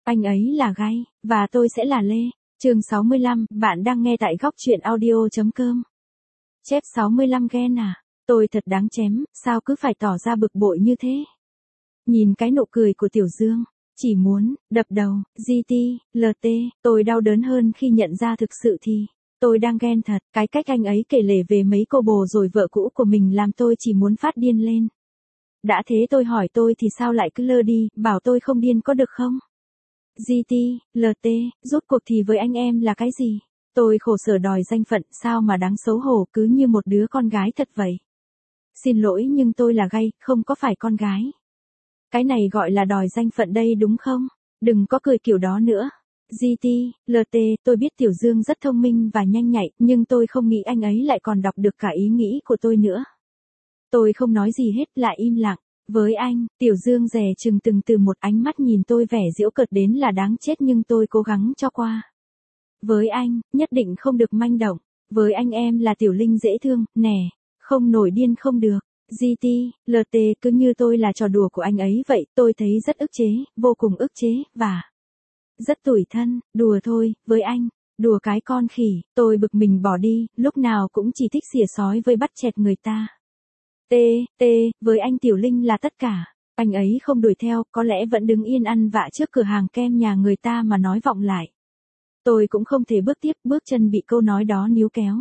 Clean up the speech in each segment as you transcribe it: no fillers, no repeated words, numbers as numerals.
Anh ấy là Gay, và tôi sẽ là Lê. Chương 65, bạn đang nghe tại góc truyện audio.com. Chép 65 ghen à? Tôi thật đáng chém, sao cứ phải tỏ ra bực bội như thế? Nhìn cái nụ cười của Tiểu Dương, chỉ muốn đập đầu, GT, LT, tôi đau đớn hơn khi nhận ra thực sự thì tôi đang ghen thật. Cái cách anh ấy kể lể về mấy cô bồ rồi vợ cũ của mình làm tôi chỉ muốn phát điên lên. Đã thế tôi hỏi tôi thì sao lại cứ lơ đi, bảo tôi không điên có được không? GT, LT, rốt cuộc thì với anh em là cái gì? Tôi khổ sở đòi danh phận, sao mà đáng xấu hổ, cứ như một đứa con gái thật vậy. Xin lỗi nhưng tôi là Gay, không có phải con gái. Cái này gọi là đòi danh phận đây đúng không? Đừng có cười kiểu đó nữa. GT, LT, tôi biết Tiểu Dương rất thông minh và nhanh nhạy, nhưng tôi không nghĩ anh ấy lại còn đọc được cả ý nghĩ của tôi nữa. Tôi không nói gì hết, lại im lặng. Với anh, Tiểu Dương dè chừng từng từ, một ánh mắt nhìn tôi vẻ giễu cợt đến là đáng chết, nhưng tôi cố gắng cho qua. Với anh, nhất định không được manh động. Với anh em là Tiểu Linh dễ thương, nè, không nổi điên không được. GT, LT, cứ như tôi là trò đùa của anh ấy vậy, tôi thấy rất ức chế, vô cùng ức chế, và rất tủi thân. Đùa thôi, với anh, đùa cái con khỉ. Tôi bực mình bỏ đi, lúc nào cũng chỉ thích xỉa xói với bắt chẹt người ta. Với anh Tiểu Linh là tất cả. Anh ấy không đuổi theo, có lẽ vẫn đứng yên ăn vạ trước cửa hàng kem nhà người ta mà nói vọng lại. Tôi cũng không thể bước tiếp, bước chân bị câu nói đó níu kéo.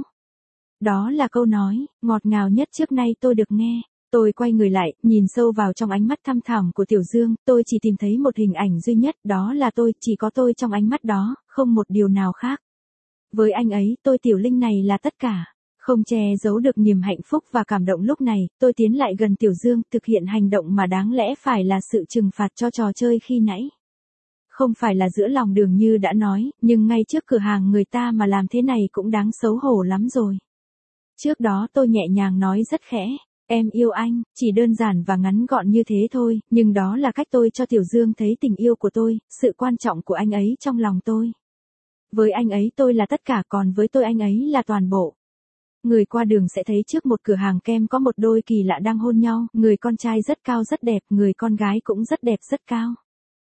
Đó là câu nói ngọt ngào nhất trước nay tôi được nghe. Tôi quay người lại, nhìn sâu vào trong ánh mắt thăm thẳm của Tiểu Dương, tôi chỉ tìm thấy một hình ảnh duy nhất, đó là tôi, chỉ có tôi trong ánh mắt đó, không một điều nào khác. Với anh ấy, tôi Tiểu Linh này là tất cả. Không che giấu được niềm hạnh phúc và cảm động lúc này, tôi tiến lại gần Tiểu Dương, thực hiện hành động mà đáng lẽ phải là sự trừng phạt cho trò chơi khi nãy. Không phải là giữa lòng đường như đã nói, nhưng ngay trước cửa hàng người ta mà làm thế này cũng đáng xấu hổ lắm rồi. Trước đó tôi nhẹ nhàng nói rất khẽ, em yêu anh, chỉ đơn giản và ngắn gọn như thế thôi, nhưng đó là cách tôi cho Tiểu Dương thấy tình yêu của tôi, sự quan trọng của anh ấy trong lòng tôi. Với anh ấy tôi là tất cả, còn với tôi anh ấy là toàn bộ. Người qua đường sẽ thấy trước một cửa hàng kem có một đôi kỳ lạ đang hôn nhau, người con trai rất cao rất đẹp, người con gái cũng rất đẹp rất cao.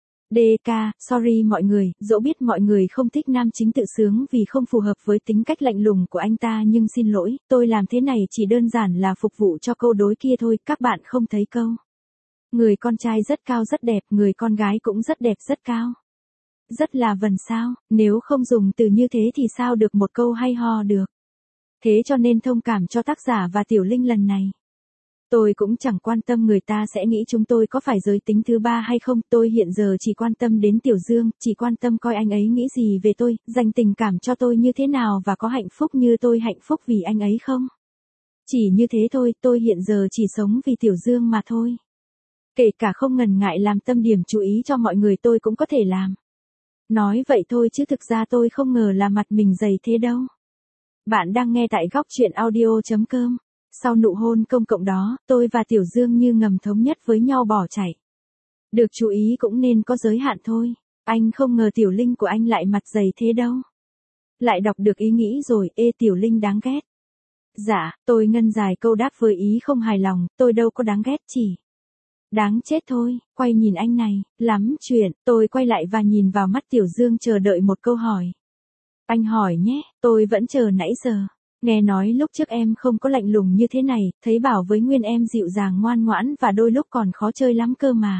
DK, sorry mọi người, dẫu biết mọi người không thích nam chính tự sướng vì không phù hợp với tính cách lạnh lùng của anh ta, nhưng xin lỗi, tôi làm thế này chỉ đơn giản là phục vụ cho câu đối kia thôi, các bạn không thấy câu. Người con trai rất cao rất đẹp, người con gái cũng rất đẹp rất cao. Rất là vần sao, nếu không dùng từ như thế thì sao được một câu hay ho được. Thế cho nên thông cảm cho tác giả và Tiểu Linh lần này. Tôi cũng chẳng quan tâm người ta sẽ nghĩ chúng tôi có phải giới tính thứ ba hay không, tôi hiện giờ chỉ quan tâm đến Tiểu Dương, chỉ quan tâm coi anh ấy nghĩ gì về tôi, dành tình cảm cho tôi như thế nào và có hạnh phúc như tôi hạnh phúc vì anh ấy không. Chỉ như thế thôi, tôi hiện giờ chỉ sống vì Tiểu Dương mà thôi. Kể cả không ngần ngại làm tâm điểm chú ý cho mọi người tôi cũng có thể làm. Nói vậy thôi chứ thực ra tôi không ngờ là mặt mình dày thế đâu. Bạn đang nghe tại góc truyện audio.com. Sau nụ hôn công cộng đó, tôi và Tiểu Dương như ngầm thống nhất với nhau bỏ chạy. Được chú ý cũng nên có giới hạn thôi. Anh không ngờ Tiểu Linh của anh lại mặt dày thế đâu. Lại đọc được ý nghĩ rồi, Tiểu Linh đáng ghét. Dạ, tôi ngân dài câu đáp với ý không hài lòng, tôi đâu có đáng ghét chỉ. Đáng chết thôi, quay nhìn anh này, lắm chuyện, tôi quay lại và nhìn vào mắt Tiểu Dương chờ đợi một câu hỏi. Anh hỏi nhé, tôi vẫn chờ nãy giờ. Nghe nói lúc trước em không có lạnh lùng như thế này, thấy bảo với Nguyên em dịu dàng ngoan ngoãn và đôi lúc còn khó chơi lắm cơ mà.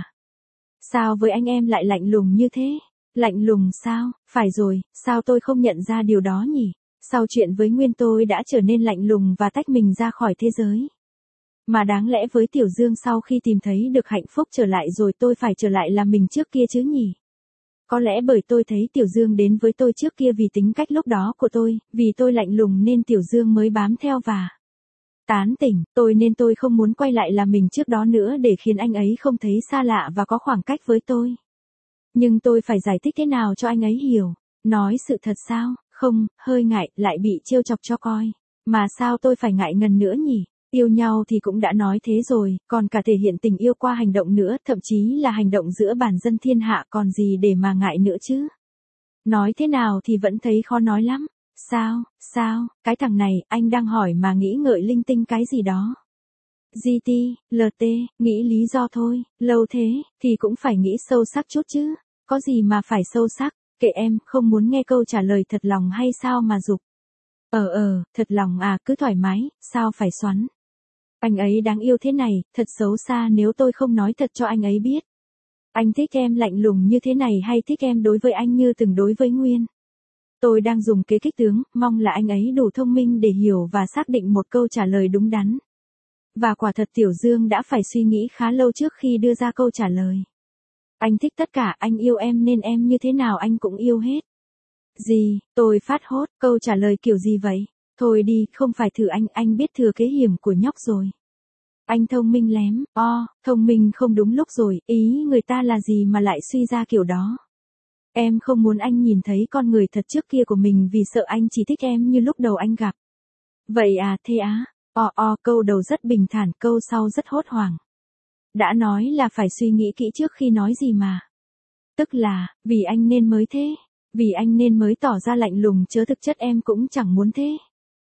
Sao với anh em lại lạnh lùng như thế? Lạnh lùng sao? Phải rồi, sao tôi không nhận ra điều đó nhỉ? Sau chuyện với Nguyên tôi đã trở nên lạnh lùng và tách mình ra khỏi thế giới. Mà đáng lẽ với Tiểu Dương sau khi tìm thấy được hạnh phúc trở lại rồi tôi phải trở lại là mình trước kia chứ nhỉ? Có lẽ bởi tôi thấy Tiểu Dương đến với tôi trước kia vì tính cách lúc đó của tôi, vì tôi lạnh lùng nên Tiểu Dương mới bám theo và tán tỉnh tôi, nên tôi không muốn quay lại là mình trước đó nữa để khiến anh ấy không thấy xa lạ và có khoảng cách với tôi. Nhưng tôi phải giải thích thế nào cho anh ấy hiểu? Nói sự thật sao? Không, hơi ngại, lại bị trêu chọc cho coi. Mà sao tôi phải ngại ngần nữa nhỉ? Yêu nhau thì cũng đã nói thế rồi, còn cả thể hiện tình yêu qua hành động nữa, thậm chí là hành động giữa bản dân thiên hạ, còn gì để mà ngại nữa chứ. Nói thế nào thì vẫn thấy khó nói lắm. Sao, cái thằng này, anh đang hỏi mà nghĩ ngợi linh tinh cái gì đó. GT, LT, nghĩ lý do thôi, lâu thế, thì cũng phải nghĩ sâu sắc chút chứ. có gì mà phải sâu sắc, kệ em, không muốn nghe câu trả lời thật lòng hay sao mà giục. Thật lòng à, cứ thoải mái, sao phải xoắn. Anh ấy đáng yêu thế này, thật xấu xa nếu tôi không nói thật cho anh ấy biết. Anh thích em lạnh lùng như thế này hay thích em đối với anh như từng đối với Nguyên? Tôi đang dùng kế kích tướng, mong là anh ấy đủ thông minh để hiểu và xác định một câu trả lời đúng đắn. Và quả thật Tiểu Dương đã phải suy nghĩ khá lâu trước khi đưa ra câu trả lời. Anh thích tất cả, anh yêu em nên em như thế nào anh cũng yêu hết. Gì, tôi phát hốt, câu trả lời kiểu gì vậy? Thôi đi, không phải thử anh biết thừa kế hiểm của nhóc rồi. Anh thông minh lém, thông minh không đúng lúc rồi, ý người ta là gì mà lại suy ra kiểu đó. Em không muốn anh nhìn thấy con người thật trước kia của mình vì sợ anh chỉ thích em như lúc đầu anh gặp. Vậy à, thế á, câu đầu rất bình thản, câu sau rất hốt hoảng. Đã nói là phải suy nghĩ kỹ trước khi nói gì mà. Tức là, vì anh nên mới thế. Vì anh nên mới tỏ ra lạnh lùng chớ thực chất em cũng chẳng muốn thế.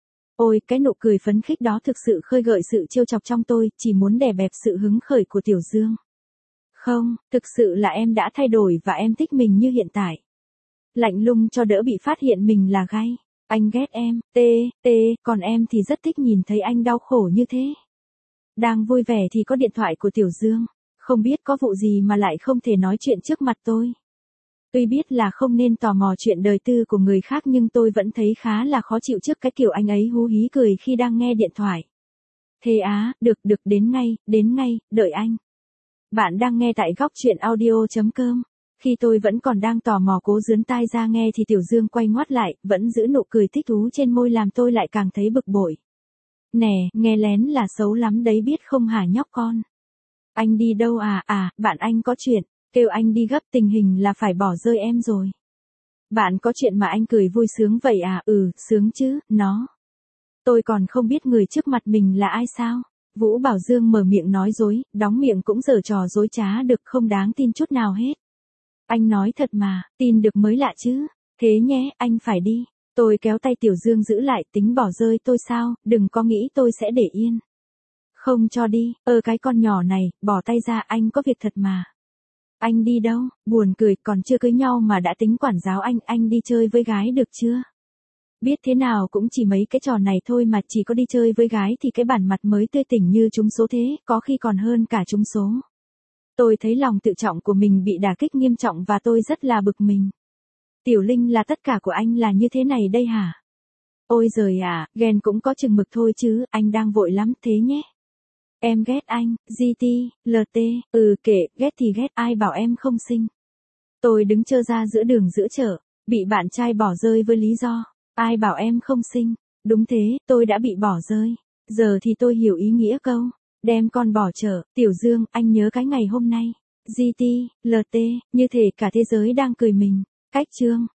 Ôi, cái nụ cười phấn khích đó thực sự khơi gợi sự trêu chọc trong tôi, chỉ muốn đè bẹp sự hứng khởi của Tiểu Dương. Không, thực sự là em đã thay đổi và em thích mình như hiện tại. Lạnh lùng cho đỡ bị phát hiện mình là gay. Anh ghét em, còn em thì rất thích nhìn thấy anh đau khổ như thế. Đang vui vẻ thì có điện thoại của Tiểu Dương. Không biết có vụ gì mà lại không thể nói chuyện trước mặt tôi. Tuy biết là không nên tò mò chuyện đời tư của người khác nhưng tôi vẫn thấy khá là khó chịu trước cái kiểu anh ấy hú hí cười khi đang nghe điện thoại. Thế á, được, đến ngay, đợi anh. Bạn đang nghe tại góc chuyện audio.com. Khi tôi vẫn còn đang tò mò cố dướn tai ra nghe thì Tiểu Dương quay ngoắt lại, vẫn giữ nụ cười thích thú trên môi làm tôi lại càng thấy bực bội. Nè, nghe lén là xấu lắm đấy biết không hả nhóc con? Anh đi đâu à, bạn anh có chuyện, kêu anh đi gấp tình hình là phải bỏ rơi em rồi. Bạn có chuyện mà anh cười vui sướng vậy à, sướng chứ, nó. Tôi còn không biết người trước mặt mình là ai sao? Vũ Bảo Dương mở miệng nói dối, đóng miệng cũng giở trò dối trá được không đáng tin chút nào hết. Anh nói thật mà, tin được mới lạ chứ. Thế nhé, anh phải đi. Tôi kéo tay Tiểu Dương giữ lại, tính bỏ rơi tôi sao, đừng có nghĩ tôi sẽ để yên. Không cho đi, cái con nhỏ này, bỏ tay ra, anh có việc thật mà. Anh đi đâu, buồn cười, còn chưa cưới nhau mà đã tính quản giáo anh đi chơi với gái được chưa? Biết thế nào cũng chỉ mấy cái trò này thôi mà chỉ có đi chơi với gái thì cái bản mặt mới tươi tỉnh như trúng số thế, có khi còn hơn cả trúng số. Tôi thấy lòng tự trọng của mình bị đả kích nghiêm trọng và tôi rất là bực mình. Tiểu Linh là tất cả của anh là như thế này đây hả? Ôi giời à, ghen cũng có chừng mực thôi chứ, anh đang vội lắm thế nhé. Em ghét anh, GT, LT, kệ, ghét thì ghét, ai bảo em không xinh. Tôi đứng trơ ra giữa đường giữa chợ, bị bạn trai bỏ rơi với lý do, ai bảo em không xinh. Đúng thế, tôi đã bị bỏ rơi. Giờ thì tôi hiểu ý nghĩa câu, đem con bỏ chợ. Tiểu Dương, anh nhớ cái ngày hôm nay. GT, LT, như thể cả thế giới đang cười mình. Cách chương.